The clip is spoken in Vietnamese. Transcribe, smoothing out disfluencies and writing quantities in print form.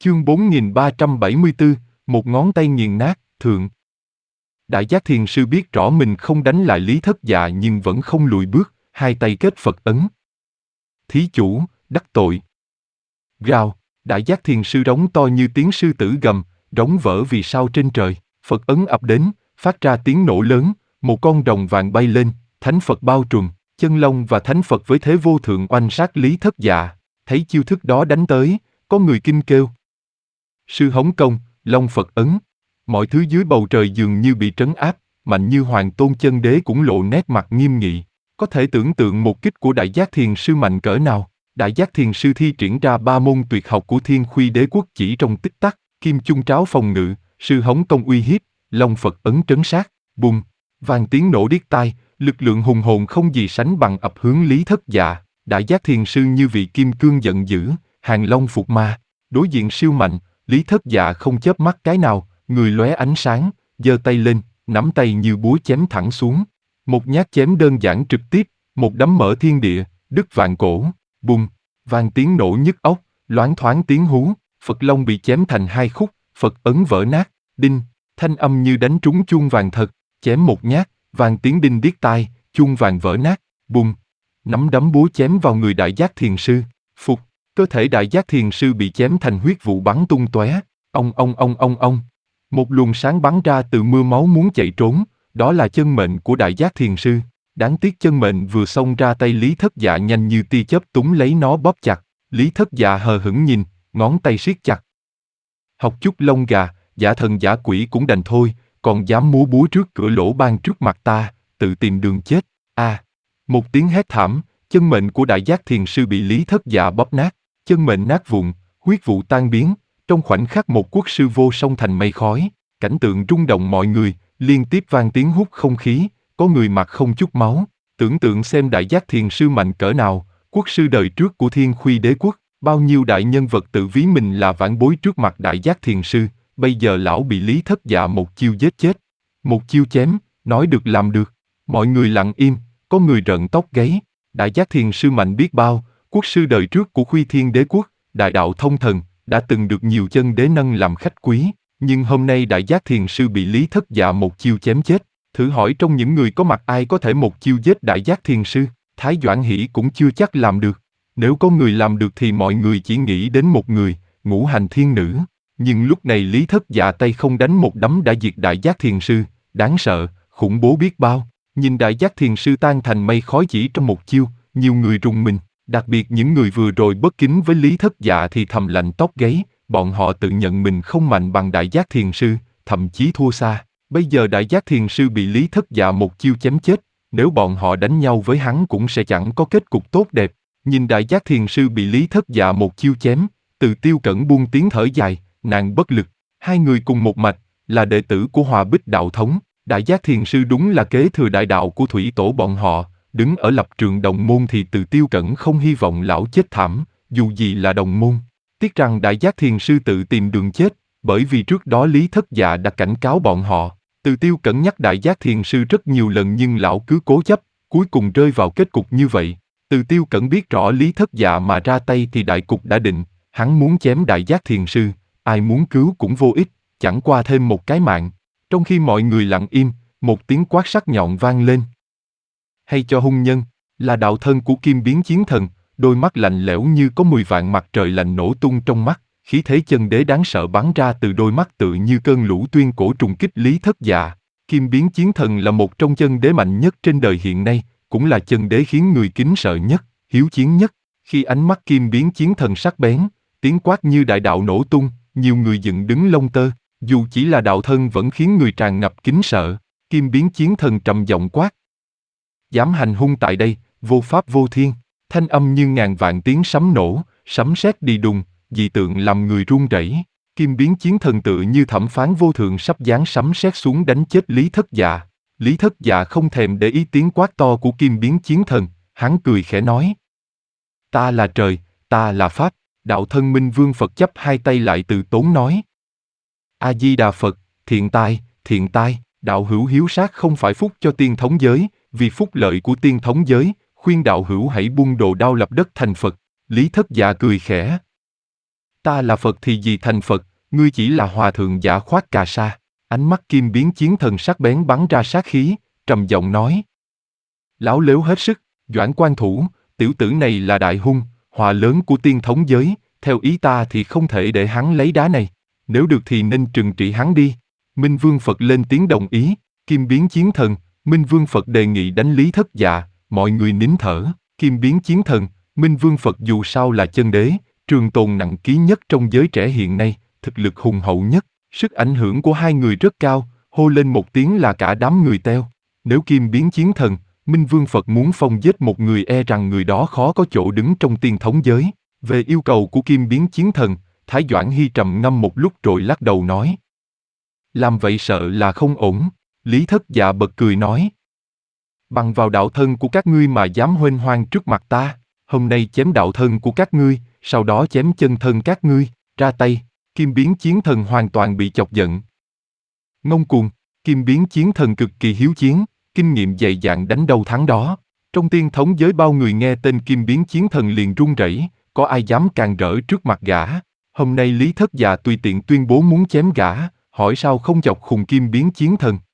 Chương 4374, một ngón tay nghiền nát, thượng. Đại Giác Thiền Sư biết rõ mình không đánh lại Lý Thất Dạ nhưng vẫn không lùi bước, hai tay kết Phật ấn. Thí chủ, đắc tội. Rào, Đại Giác Thiền Sư rống to như tiếng sư tử gầm, rống vỡ vì sao trên trời, Phật ấn ập đến, phát ra tiếng nổ lớn, một con rồng vàng bay lên, thánh Phật bao trùm, chân long và thánh Phật với thế vô thượng oanh sát Lý Thất Dạ, thấy chiêu thức đó đánh tới, có người kinh kêu. Sư Hống Công, Long Phật ấn. Mọi thứ dưới bầu trời dường như bị trấn áp, mạnh như Hoàng Tôn Chân Đế cũng lộ nét mặt nghiêm nghị. Có thể tưởng tượng một kích của Đại Giác Thiền Sư mạnh cỡ nào. Đại Giác Thiền Sư thi triển ra 3 môn tuyệt học của Thiên Khuy Đế Quốc chỉ trong tích tắc, Kim Chung Tráo phòng ngự, Sư Hống Công uy hiếp, Long Phật ấn trấn sát, bùng, vang tiếng nổ điếc tai, lực lượng hùng hồn không gì sánh bằng ập hướng Lý Thất Dạ. Đại Giác Thiền Sư như vị kim cương giận dữ, hàng long phục ma, đối diện siêu mạnh, Lý Thất Dạ không chớp mắt cái nào, người lóe ánh sáng, giơ tay lên, nắm tay như búa chém thẳng xuống. Một nhát chém đơn giản trực tiếp, một đấm mở thiên địa, đứt vạn cổ, bùng, vang tiếng nổ nhức óc, loáng thoáng tiếng hú, Phật Long bị chém thành hai khúc, Phật ấn vỡ nát, đinh, thanh âm như đánh trúng chuông vàng thật, chém một nhát, vang tiếng đinh điếc tai, chuông vàng vỡ nát, bùng, nắm đấm búa chém vào người Đại Giác Thiền Sư, phục, cơ thể Đại Giác Thiền Sư bị chém thành huyết vụ bắn tung tóe, ông. Một luồng sáng bắn ra từ mưa máu muốn chạy trốn, đó là chân mệnh của Đại Giác Thiền Sư. Đáng tiếc chân mệnh vừa xông ra tay Lý Thất Dạ nhanh như tia chớp túm lấy nó bóp chặt. Lý Thất Dạ hờ hững nhìn, ngón tay siết chặt. Học chút lông gà, giả thần giả quỷ cũng đành thôi, còn dám múa búa trước cửa lỗ ban trước mặt ta, tự tìm đường chết. Một tiếng hét thảm, chân mệnh của Đại Giác Thiền Sư bị Lý Thất Dạ bóp nát, chân mệnh nát vụn, huyết vụ tan biến. Trong khoảnh khắc một quốc sư vô song thành mây khói, cảnh tượng rung động mọi người, liên tiếp vang tiếng hút không khí, có người mặt không chút máu. Tưởng tượng xem Đại Giác Thiền Sư mạnh cỡ nào, quốc sư đời trước của Thiên Khuy Đế Quốc, bao nhiêu đại nhân vật tự ví mình là vãn bối trước mặt Đại Giác Thiền Sư, bây giờ lão bị Lý Thất Dạ một chiêu giết chết. Một chiêu chém, nói được làm được. Mọi người lặng im, có người rợn tóc gáy. Đại Giác Thiền Sư mạnh biết bao, quốc sư đời trước của Khuy Thiên Đế Quốc, đại đạo thông thần, đã từng được nhiều chân đế nâng làm khách quý, nhưng hôm nay Đại Giác Thiền Sư bị Lý Thất Dạ một chiêu chém chết. Thử hỏi trong những người có mặt ai có thể một chiêu giết Đại Giác Thiền Sư? Thái Doãn Hỷ cũng chưa chắc làm được. Nếu có người làm được thì mọi người chỉ nghĩ đến một người, Ngũ Hành Thiên Nữ. Nhưng lúc này Lý Thất Dạ tay không đánh một đấm đã diệt Đại Giác Thiền Sư, đáng sợ, khủng bố biết bao. Nhìn Đại Giác Thiền Sư tan thành mây khói chỉ trong một chiêu, nhiều người rùng mình. Đặc biệt những người vừa rồi bất kính với Lý Thất Dạ thì thầm lạnh tóc gáy, bọn họ tự nhận mình không mạnh bằng Đại Giác Thiền Sư, thậm chí thua xa. Bây giờ Đại Giác Thiền Sư bị Lý Thất Dạ một chiêu chém chết, nếu bọn họ đánh nhau với hắn cũng sẽ chẳng có kết cục tốt đẹp. Nhìn Đại Giác Thiền Sư bị Lý Thất Dạ một chiêu chém, Từ Tiêu Cẩn buông tiếng thở dài, nàng bất lực. Hai người cùng một mạch, là đệ tử của Hòa Bích Đạo Thống. Đại Giác Thiền Sư đúng là kế thừa đại đạo của thủy tổ bọn họ. Đứng ở lập trường đồng môn thì Từ Tiêu Cẩn không hy vọng lão chết thảm, dù gì là đồng môn. Tiếc rằng Đại Giác Thiền Sư tự tìm đường chết, bởi vì trước đó Lý Thất Dạ đã cảnh cáo bọn họ. Từ Tiêu Cẩn nhắc Đại Giác Thiền Sư rất nhiều lần nhưng lão cứ cố chấp, cuối cùng rơi vào kết cục như vậy. Từ Tiêu Cẩn biết rõ Lý Thất Dạ mà ra tay thì đại cục đã định, hắn muốn chém Đại Giác Thiền Sư, ai muốn cứu cũng vô ích, chẳng qua thêm một cái mạng. Trong khi mọi người lặng im, một tiếng quát sắc nhọn vang lên. Hay cho hung nhân, là đạo thân của Kim Biến Chiến Thần, đôi mắt lạnh lẽo như có 10 vạn mặt trời lạnh nổ tung trong mắt, khí thế chân đế đáng sợ bắn ra từ đôi mắt tự như cơn lũ tuyên cổ trùng kích Lý Thất Dạ. Kim Biến Chiến Thần là một trong chân đế mạnh nhất trên đời hiện nay, cũng là chân đế khiến người kính sợ nhất, hiếu chiến nhất. Khi ánh mắt Kim Biến Chiến Thần sắc bén, tiếng quát như đại đạo nổ tung, nhiều người dựng đứng lông tơ, dù chỉ là đạo thân vẫn khiến người tràn ngập kính sợ. Kim Biến Chiến Thần trầm giọng quát. Dám hành hung tại đây, vô pháp vô thiên, thanh âm như ngàn vạn tiếng sấm nổ, sấm sét đi đùng, dị tượng làm người run rẩy. Kim Biến Chiến Thần tự như thẩm phán vô thượng sắp giáng sấm sét xuống đánh chết Lý Thất Dạ. Lý Thất Dạ không thèm để ý tiếng quát to của Kim Biến Chiến Thần, hắn cười khẽ nói. Ta là trời, ta là Pháp, đạo thân Minh Vương Phật chắp hai tay lại từ tốn nói. A-di-đà Phật, thiện tai, đạo hữu hiếu sát không phải phúc cho tiên thống giới, vì phúc lợi của tiên thống giới, khuyên đạo hữu hãy buông đồ đao lập đất thành Phật. Lý Thất Dạ cười khẽ. Ta là Phật thì gì thành Phật, ngươi chỉ là hòa thượng giả khoác cà sa. Ánh mắt Kim Biến Chiến Thần sắc bén bắn ra sát khí, trầm giọng nói. Láo lếu hết sức, Doãn Quan Thủ, tiểu tử này là đại hung, họa lớn của tiên thống giới, theo ý ta thì không thể để hắn lấy đá này, nếu được thì nên trừng trị hắn đi. Minh Vương Phật lên tiếng đồng ý, Kim Biến Chiến Thần, Minh Vương Phật đề nghị đánh Lý Thất Dạ, mọi người nín thở. Kim Biến Chiến Thần, Minh Vương Phật dù sao là chân đế, trường tồn nặng ký nhất trong giới trẻ hiện nay, thực lực hùng hậu nhất, sức ảnh hưởng của hai người rất cao, hô lên một tiếng là cả đám người teo. Nếu Kim Biến Chiến Thần, Minh Vương Phật muốn phong giết một người e rằng người đó khó có chỗ đứng trong tiên thống giới. Về yêu cầu của Kim Biến Chiến Thần, Thái Doãn Hy trầm ngâm một lúc rồi lắc đầu nói. Làm vậy sợ là không ổn. Lý Thất Dạ bật cười nói. Bằng vào đạo thân của các ngươi mà dám huênh hoang trước mặt ta, hôm nay chém đạo thân của các ngươi, sau đó chém chân thân các ngươi, ra tay. Kim Biến Chiến Thần hoàn toàn bị chọc giận. Ngông cuồng, Kim Biến Chiến Thần cực kỳ hiếu chiến, kinh nghiệm dày dạn đánh đâu thắng đó. Trong tiên thống giới bao người nghe tên Kim Biến Chiến Thần liền run rẩy, có ai dám càn rỡ trước mặt gã. Hôm nay Lý Thất Dạ tùy tiện tuyên bố muốn chém gã, hỏi sao không chọc khùng Kim Biến Chiến Thần.